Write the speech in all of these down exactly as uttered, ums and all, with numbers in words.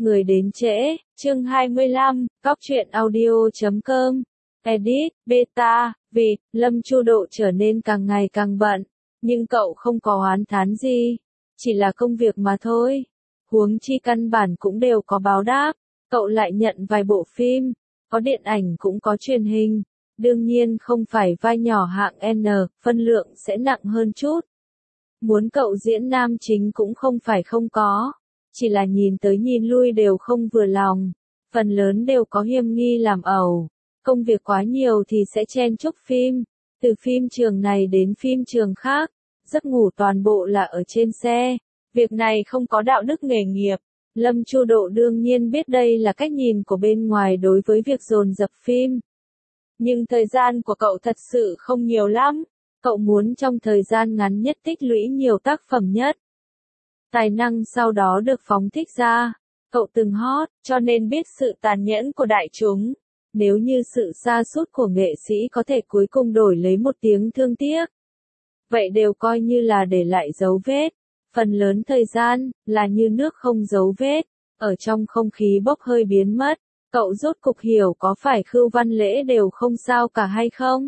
Người đến trễ, chương hai mươi lăm, cóc truyện audio chấm com, edit, beta, vì, Lâm Chu Độ trở nên càng ngày càng bận, nhưng cậu không có oán thán gì, chỉ là công việc mà thôi, huống chi căn bản cũng đều có báo đáp, cậu lại nhận vài bộ phim, có điện ảnh cũng có truyền hình, đương nhiên không phải vai nhỏ hạng N, phân lượng sẽ nặng hơn chút. Muốn cậu diễn nam chính cũng không phải không có. Chỉ là nhìn tới nhìn lui đều không vừa lòng, phần lớn đều có hiềm nghi làm ẩu, công việc quá nhiều thì sẽ chen chúc phim, từ phim trường này đến phim trường khác, giấc ngủ toàn bộ là ở trên xe, việc này không có đạo đức nghề nghiệp. Lâm Chu Độ đương nhiên biết đây là cách nhìn của bên ngoài đối với việc dồn dập phim. Nhưng thời gian của cậu thật sự không nhiều lắm, cậu muốn trong thời gian ngắn nhất tích lũy nhiều tác phẩm nhất. Tài năng sau đó được phóng thích ra, cậu từng hot, cho nên biết sự tàn nhẫn của đại chúng. Nếu như sự sa sút của nghệ sĩ có thể cuối cùng đổi lấy một tiếng thương tiếc, vậy đều coi như là để lại dấu vết. Phần lớn thời gian, là như nước không dấu vết, ở trong không khí bốc hơi biến mất. Cậu rốt cục hiểu có phải Khưu Văn Lễ đều không sao cả hay không?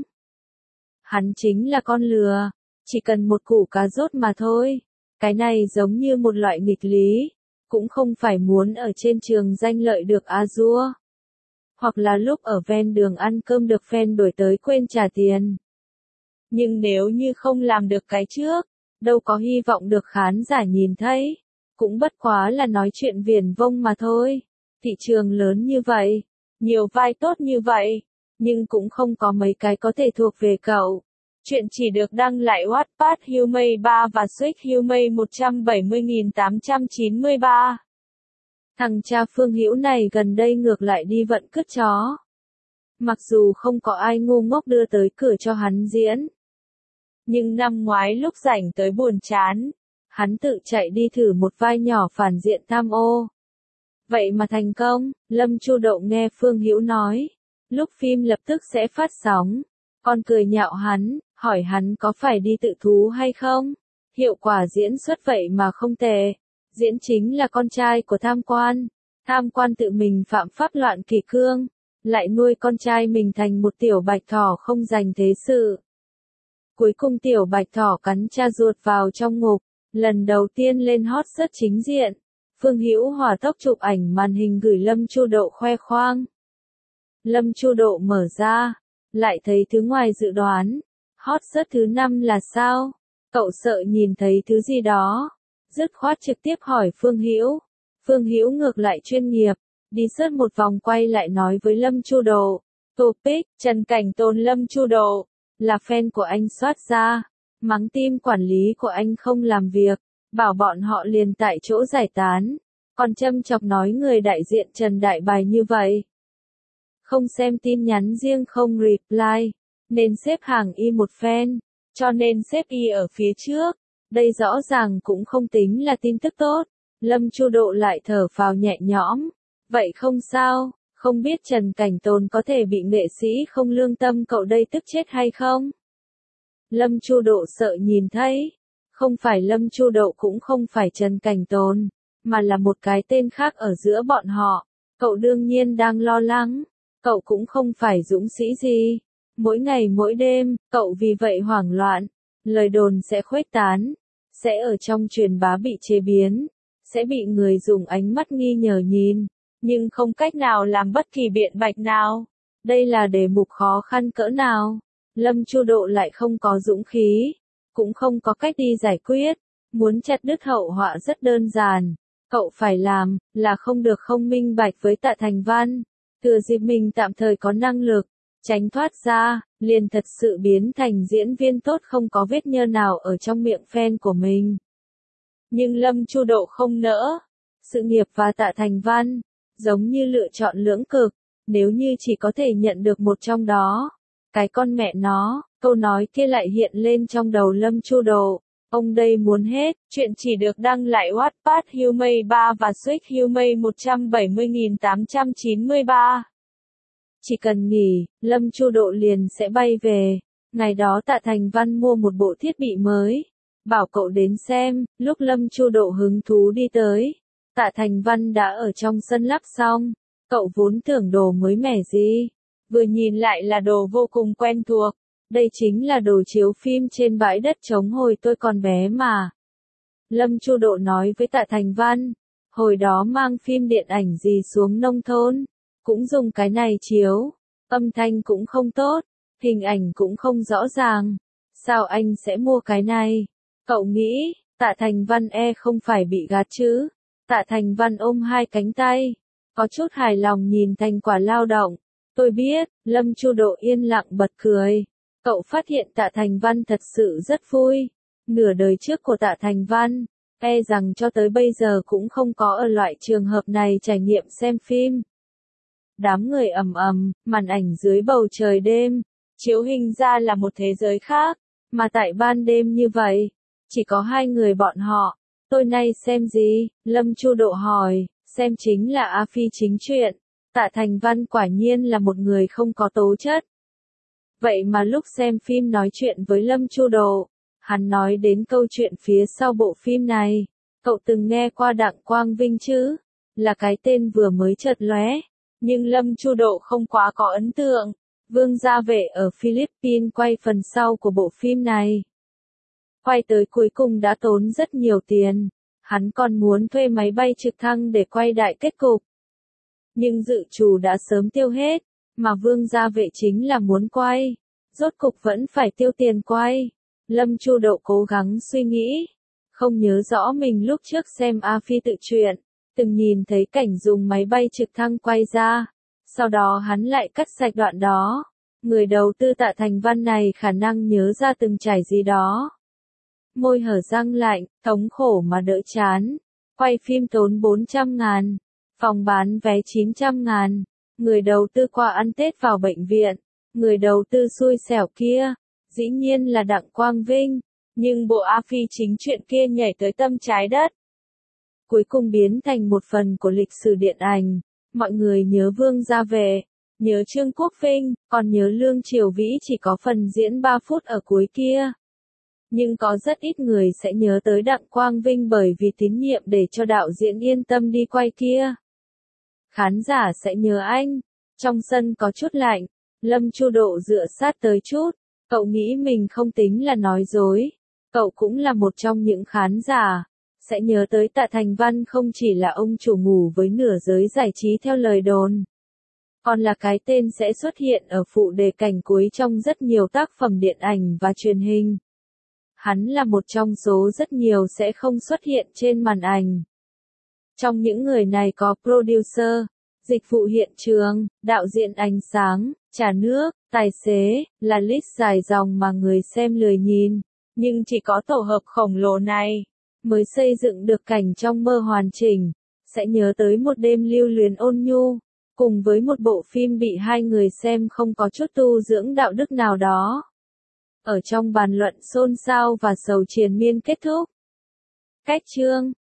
Hắn chính là con lừa, chỉ cần một củ cà rốt mà thôi. Cái này giống như một loại nghịch lý, cũng không phải muốn ở trên trường danh lợi được a dua. Hoặc là lúc ở ven đường ăn cơm được fan đuổi tới quên trả tiền. Nhưng nếu như không làm được cái trước, đâu có hy vọng được khán giả nhìn thấy. Cũng bất quá là nói chuyện viển vông mà thôi. Thị trường lớn như vậy, nhiều vai tốt như vậy, nhưng cũng không có mấy cái có thể thuộc về cậu. Chuyện chỉ được đăng lại Wattpad Humay ba và Switch Humay một trăm bảy mươi nghìn tám trăm chín mươi ba. Thằng cha Phương Hữu này gần đây ngược lại đi vận cứt chó. Mặc dù không có ai ngu ngốc đưa tới cửa cho hắn diễn. Nhưng năm ngoái lúc rảnh tới buồn chán, hắn tự chạy đi thử một vai nhỏ phản diện tham ô. Vậy mà thành công, Lâm Chu Độ nghe Phương Hữu nói. Lúc phim lập tức sẽ phát sóng, con cười nhạo hắn, hỏi hắn có phải đi tự thú hay không? Hiệu quả diễn xuất vậy mà không tệ. Diễn chính là con trai của tham quan. Tham quan tự mình phạm pháp loạn kỷ cương, lại nuôi con trai mình thành một tiểu bạch thỏ không dành thế sự. Cuối cùng tiểu bạch thỏ cắn cha ruột vào trong ngục, lần đầu tiên lên hot search chính diện. Phương Hữu hỏa tốc chụp ảnh màn hình gửi Lâm Chu Độ khoe khoang. Lâm Chu Độ mở ra, lại thấy thứ ngoài dự đoán. Hot search thứ năm là sao? Cậu sợ nhìn thấy thứ gì đó. Dứt khoát trực tiếp hỏi Phương Hữu. Phương Hữu ngược lại chuyên nghiệp, đi search một vòng quay lại nói với Lâm Chu Độ. Topic, Trần Cảnh Tồn Lâm Chu Độ, là fan của anh soát ra, mắng team quản lý của anh không làm việc, bảo bọn họ liền tại chỗ giải tán, còn châm chọc nói người đại diện Trần đại bài như vậy. Không xem tin nhắn riêng không reply, nên xếp hàng y một fan, cho nên xếp y ở phía trước. Đây rõ ràng cũng không tính là tin tức tốt. Lâm Chu Độ lại thở phào nhẹ nhõm. Vậy không sao, không biết Trần Cảnh Tồn có thể bị nghệ sĩ không lương tâm cậu đây tức chết hay không? Lâm Chu Độ sợ nhìn thấy. Không phải Lâm Chu Độ cũng không phải Trần Cảnh Tồn, mà là một cái tên khác ở giữa bọn họ. Cậu đương nhiên đang lo lắng. Cậu cũng không phải dũng sĩ gì. Mỗi ngày mỗi đêm, cậu vì vậy hoảng loạn. Lời đồn sẽ khuếch tán. Sẽ ở trong truyền bá bị chế biến. Sẽ bị người dùng ánh mắt nghi ngờ nhìn. Nhưng không cách nào làm bất kỳ biện bạch nào. Đây là đề mục khó khăn cỡ nào. Lâm Chu Độ lại không có dũng khí. Cũng không có cách đi giải quyết. Muốn chặt đứt hậu họa rất đơn giản. Cậu phải làm, là không được không minh bạch với Tạ Thành Văn. Thừa dịp mình tạm thời có năng lực, tránh thoát ra, liền thật sự biến thành diễn viên tốt không có vết nhơ nào ở trong miệng fan của mình. Nhưng Lâm Chu Độ không nỡ. Sự nghiệp và Tạ Thành Văn, giống như lựa chọn lưỡng cực, nếu như chỉ có thể nhận được một trong đó. Cái con mẹ nó, câu nói kia lại hiện lên trong đầu Lâm Chu Độ. Ông đây muốn hết, chuyện chỉ được đăng lại Wattpad Humay ba và Switch Humay một trăm bảy mươi nghìn tám trăm chín mươi ba. Chỉ cần nghỉ, Lâm Chu Độ liền sẽ bay về. Ngày đó Tạ Thành Văn mua một bộ thiết bị mới. Bảo cậu đến xem, lúc Lâm Chu Độ hứng thú đi tới. Tạ Thành Văn đã ở trong sân lắp xong. Cậu vốn tưởng đồ mới mẻ gì. Vừa nhìn lại là đồ vô cùng quen thuộc. Đây chính là đồ chiếu phim trên bãi đất trống hồi tôi còn bé mà. Lâm Chu Độ nói với Tạ Thành Văn. Hồi đó mang phim điện ảnh gì xuống nông thôn. Cũng dùng cái này chiếu. Âm thanh cũng không tốt. Hình ảnh cũng không rõ ràng. Sao anh sẽ mua cái này? Cậu nghĩ, Tạ Thành Văn e không phải bị gạt chứ? Tạ Thành Văn ôm hai cánh tay. Có chút hài lòng nhìn thành quả lao động. Tôi biết, Lâm Chu Độ yên lặng bật cười. Cậu phát hiện Tạ Thành Văn thật sự rất vui. Nửa đời trước của Tạ Thành Văn, e rằng cho tới bây giờ cũng không có ở loại trường hợp này trải nghiệm xem phim. Đám người ầm ầm, màn ảnh dưới bầu trời đêm, chiếu hình ra là một thế giới khác, mà tại ban đêm như vậy, chỉ có hai người bọn họ. Tôi nay xem gì? Lâm Chu Độ hỏi, xem chính là A Phi chính truyện. Tạ Thành Văn quả nhiên là một người không có tố chất. Vậy mà lúc xem phim nói chuyện với Lâm Chu Độ, hắn nói đến câu chuyện phía sau bộ phim này. Cậu từng nghe qua Đặng Quang Vinh chứ? Là cái tên vừa mới chợt lóe. Nhưng Lâm Chu Độ không quá có ấn tượng. Vương Gia Vệ ở Philippines quay phần sau của bộ phim này. Quay tới cuối cùng đã tốn rất nhiều tiền. Hắn còn muốn thuê máy bay trực thăng để quay đại kết cục. Nhưng dự trù đã sớm tiêu hết. Mà Vương Gia Vệ chính là muốn quay. Rốt cục vẫn phải tiêu tiền quay. Lâm Chu Độ cố gắng suy nghĩ. Không nhớ rõ mình lúc trước xem A Phi tự truyện. Từng nhìn thấy cảnh dùng máy bay trực thăng quay ra. Sau đó hắn lại cắt sạch đoạn đó. Người đầu tư Tạ Thành Văn này khả năng nhớ ra từng trải gì đó. Môi hở răng lạnh, thống khổ mà đỡ chán. Quay phim tốn bốn trăm ngàn. Phòng bán vé chín trăm ngàn. Người đầu tư qua ăn Tết vào bệnh viện. Người đầu tư xui xẻo kia. Dĩ nhiên là Đặng Quang Vinh. Nhưng bộ A Phi chính truyện kia nhảy tới tâm trái đất. Cuối cùng biến thành một phần của lịch sử điện ảnh. Mọi người nhớ Vương Gia Vệ, nhớ Trương Quốc Vinh, còn nhớ Lương Triều Vĩ chỉ có phần diễn ba phút ở cuối kia. Nhưng có rất ít người sẽ nhớ tới Đặng Quang Vinh bởi vì tín nhiệm để cho đạo diễn yên tâm đi quay kia. Khán giả sẽ nhớ anh. Trong sân có chút lạnh, Lâm Chu Độ dựa sát tới chút. Cậu nghĩ mình không tính là nói dối. Cậu cũng là một trong những khán giả. Sẽ nhớ tới Tạ Thành Văn không chỉ là ông chủ ngủ với nửa giới giải trí theo lời đồn. Còn là cái tên sẽ xuất hiện ở phụ đề cảnh cuối trong rất nhiều tác phẩm điện ảnh và truyền hình. Hắn là một trong số rất nhiều sẽ không xuất hiện trên màn ảnh. Trong những người này có producer, dịch vụ hiện trường, đạo diễn ánh sáng, trả nước, tài xế, là list dài dòng mà người xem lười nhìn. Nhưng chỉ có tổ hợp khổng lồ này mới xây dựng được cảnh trong mơ hoàn chỉnh. Sẽ nhớ tới một đêm lưu luyến ôn nhu, cùng với một bộ phim bị hai người xem không có chút tu dưỡng đạo đức nào đó. Ở trong bàn luận xôn xao và sầu triền miên kết thúc. Cách chương